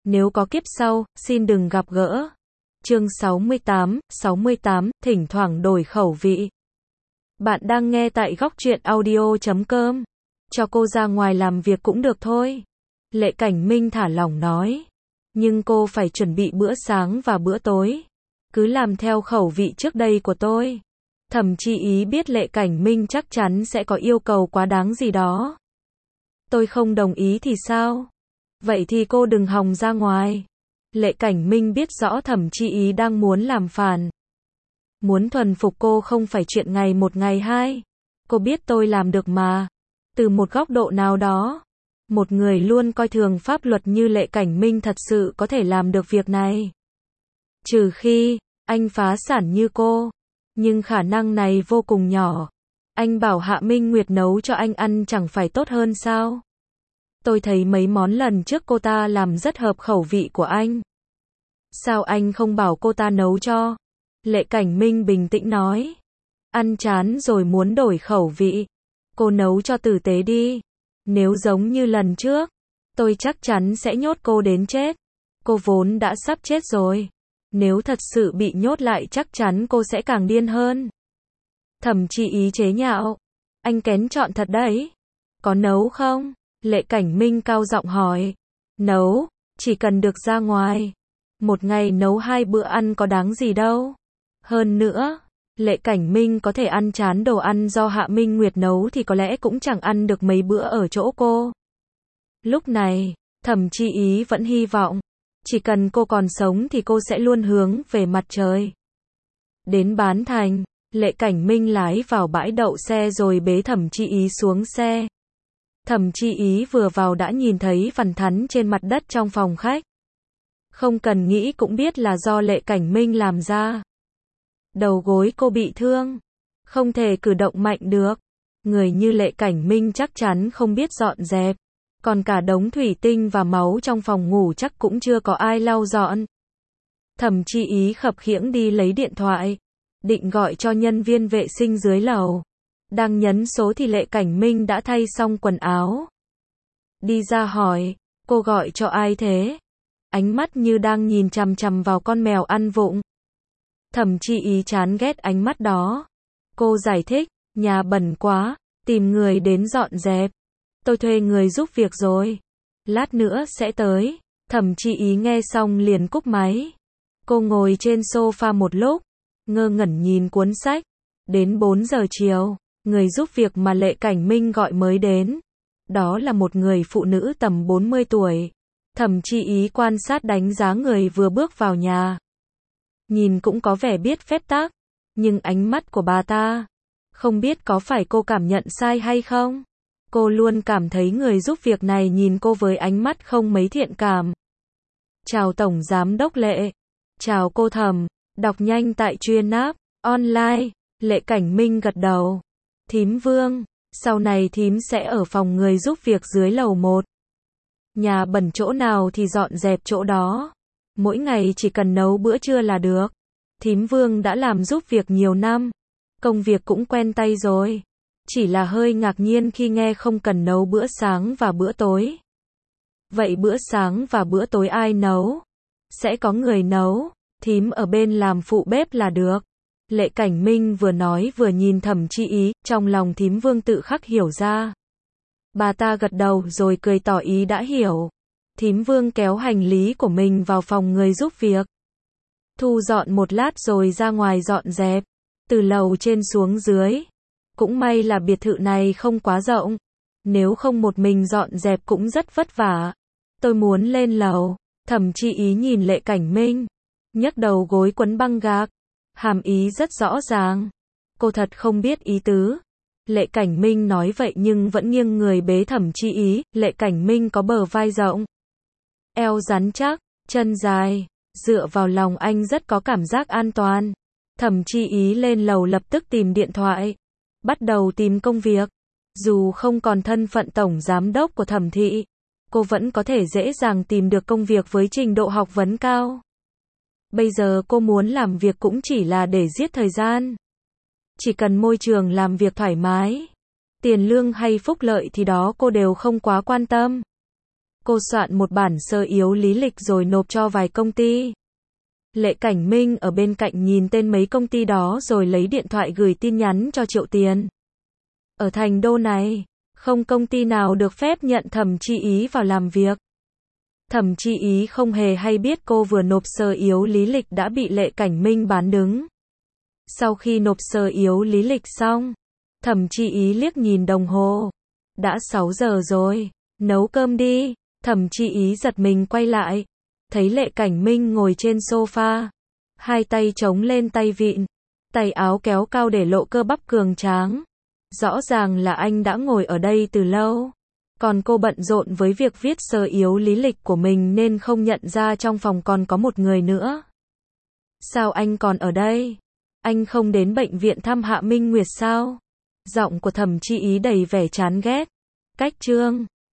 Nếu có kiếp sau, xin đừng gặp gỡ. Chương 68, thỉnh thoảng đổi khẩu vị. Bạn đang nghe tại góc truyện audio.com. Cho cô ra ngoài làm việc cũng được thôi. Lệ Cảnh Minh thả lỏng nói. Nhưng cô phải chuẩn bị bữa sáng và bữa tối. Cứ làm theo khẩu vị trước đây của tôi. Thẩm Chi Ý biết Lệ Cảnh Minh chắc chắn sẽ có yêu cầu quá đáng gì đó. Tôi không đồng ý thì sao? Vậy thì cô đừng hòng ra ngoài. Lệ Cảnh Minh biết rõ Thẩm Chi Ý đang muốn làm phản. Muốn thuần phục cô không phải chuyện ngày một ngày hai. Cô biết tôi làm được mà. Từ một góc độ nào đó, một người luôn coi thường pháp luật như Lệ Cảnh Minh thật sự có thể làm được việc này. Trừ khi, anh phá sản như cô. Nhưng khả năng này vô cùng nhỏ. Anh bảo Hạ Minh Nguyệt nấu cho anh ăn chẳng phải tốt hơn sao? Tôi thấy mấy món lần trước cô ta làm rất hợp khẩu vị của anh. Sao anh không bảo cô ta nấu cho? Lệ Cảnh Minh bình tĩnh nói. Ăn chán rồi muốn đổi khẩu vị. Cô nấu cho tử tế đi. Nếu giống như lần trước, tôi chắc chắn sẽ nhốt cô đến chết. Cô vốn đã sắp chết rồi. Nếu thật sự bị nhốt lại chắc chắn cô sẽ càng điên hơn. Thẩm Chi Ý chế nhạo. Anh kén chọn thật đấy. Có nấu không? Lệ Cảnh Minh cao giọng hỏi. Nấu, chỉ cần được ra ngoài. Một ngày nấu 2 bữa ăn có đáng gì đâu. Hơn nữa, Lệ Cảnh Minh có thể ăn chán đồ ăn do Hạ Minh Nguyệt nấu thì có lẽ cũng chẳng ăn được mấy bữa ở chỗ cô. Lúc này, Thẩm Chi Ý vẫn hy vọng. Chỉ cần cô còn sống thì cô sẽ luôn hướng về mặt trời. Đến Bán Thành, Lệ Cảnh Minh lái vào bãi đậu xe rồi bế Thẩm Chi Ý xuống xe. Thẩm Chi Ý vừa vào đã nhìn thấy vằn thắn trên mặt đất trong phòng khách. Không cần nghĩ cũng biết là do Lệ Cảnh Minh làm ra. Đầu gối cô bị thương, không thể cử động mạnh được. Người như Lệ Cảnh Minh chắc chắn không biết dọn dẹp. Còn cả đống thủy tinh và máu trong phòng ngủ chắc cũng chưa có ai lau dọn. Thẩm Chi Ý khập khiễng đi lấy điện thoại, định gọi cho nhân viên vệ sinh dưới lầu. Đang nhấn số thì Lệ Cảnh Minh đã thay xong quần áo. Đi ra hỏi, cô gọi cho ai thế? Ánh mắt như đang nhìn chằm chằm vào con mèo ăn vụng. Thẩm Chi Ý chán ghét ánh mắt đó. Cô giải thích, nhà bẩn quá, tìm người đến dọn dẹp. Tôi thuê người giúp việc rồi. Lát nữa sẽ tới. Thẩm Chi Ý nghe xong liền cúp máy. Cô ngồi trên sofa một lúc, ngơ ngẩn nhìn cuốn sách. Đến 4 giờ chiều, người giúp việc mà Lệ Cảnh Minh gọi mới đến. Đó là một người phụ nữ tầm 40 tuổi. Thẩm Chi Ý quan sát đánh giá người vừa bước vào nhà. Nhìn cũng có vẻ biết phép tắc, nhưng ánh mắt của bà ta, không biết có phải cô cảm nhận sai hay không? Cô luôn cảm thấy người giúp việc này nhìn cô với ánh mắt không mấy thiện cảm. Chào Tổng Giám đốc Lệ. Chào cô Thẩm, đọc nhanh tại Chuyên app online. Lệ Cảnh Minh gật đầu. Thím Vương, sau này thím sẽ ở phòng người giúp việc dưới lầu 1. Nhà bẩn chỗ nào thì dọn dẹp chỗ đó. Mỗi ngày chỉ cần nấu bữa trưa là được. Thím Vương đã làm giúp việc nhiều năm. Công việc cũng quen tay rồi. Chỉ là hơi ngạc nhiên khi nghe không cần nấu bữa sáng và bữa tối. Vậy bữa sáng và bữa tối ai nấu? Sẽ có người nấu, thím ở bên làm phụ bếp là được. Lệ Cảnh Minh vừa nói vừa nhìn Thẩm Chi Ý, trong lòng thím Vương tự khắc hiểu ra. Bà ta gật đầu rồi cười tỏ ý đã hiểu. Thím Vương kéo hành lý của mình vào phòng người giúp việc. Thu dọn một lát rồi ra ngoài dọn dẹp. Từ lầu trên xuống dưới. Cũng may là biệt thự này không quá rộng. Nếu không một mình dọn dẹp cũng rất vất vả. Tôi muốn lên lầu. Thẩm Chi Ý nhìn Lệ Cảnh Minh. Nhấc đầu gối quấn băng gạc. Hàm ý rất rõ ràng. Cô thật không biết ý tứ. Lệ Cảnh Minh nói vậy nhưng vẫn nghiêng người bế Thẩm Chi Ý. Lệ Cảnh Minh có bờ vai rộng, eo rắn chắc, chân dài. Dựa vào lòng anh rất có cảm giác an toàn. Thẩm Chi Ý lên lầu lập tức tìm điện thoại. Bắt đầu tìm công việc. Dù không còn thân phận tổng giám đốc của Thẩm thị, cô vẫn có thể dễ dàng tìm được công việc với trình độ học vấn cao. Bây giờ cô muốn làm việc cũng chỉ là để giết thời gian. Chỉ cần môi trường làm việc thoải mái, tiền lương hay phúc lợi thì đó cô đều không quá quan tâm. cô soạn một bản sơ yếu lý lịch rồi nộp cho vài công ty. Lệ Cảnh Minh ở bên cạnh nhìn tên mấy công ty đó rồi lấy điện thoại gửi tin nhắn cho Triệu Tiền. Ở thành đô này, không công ty nào được phép nhận Thẩm Chi Ý vào làm việc. Thẩm Chi Ý không hề hay biết cô vừa nộp sơ yếu lý lịch đã bị Lệ Cảnh Minh bán đứng. Sau khi nộp sơ yếu lý lịch xong, Thẩm Chi Ý liếc nhìn đồng hồ. Đã 6 giờ rồi, nấu cơm đi. Thẩm Chi Ý giật mình quay lại, thấy Lệ Cảnh Minh ngồi trên sofa, hai tay chống lên tay vịn, tay áo kéo cao để lộ cơ bắp cường tráng. Rõ ràng là anh đã ngồi ở đây từ lâu. Còn cô bận rộn với việc viết sơ yếu lý lịch của mình nên không nhận ra trong phòng còn có một người nữa. Sao anh còn ở đây? Anh không đến bệnh viện thăm Hạ Minh Nguyệt sao? Giọng của Thẩm Chi Ý đầy vẻ chán ghét. Cách Trương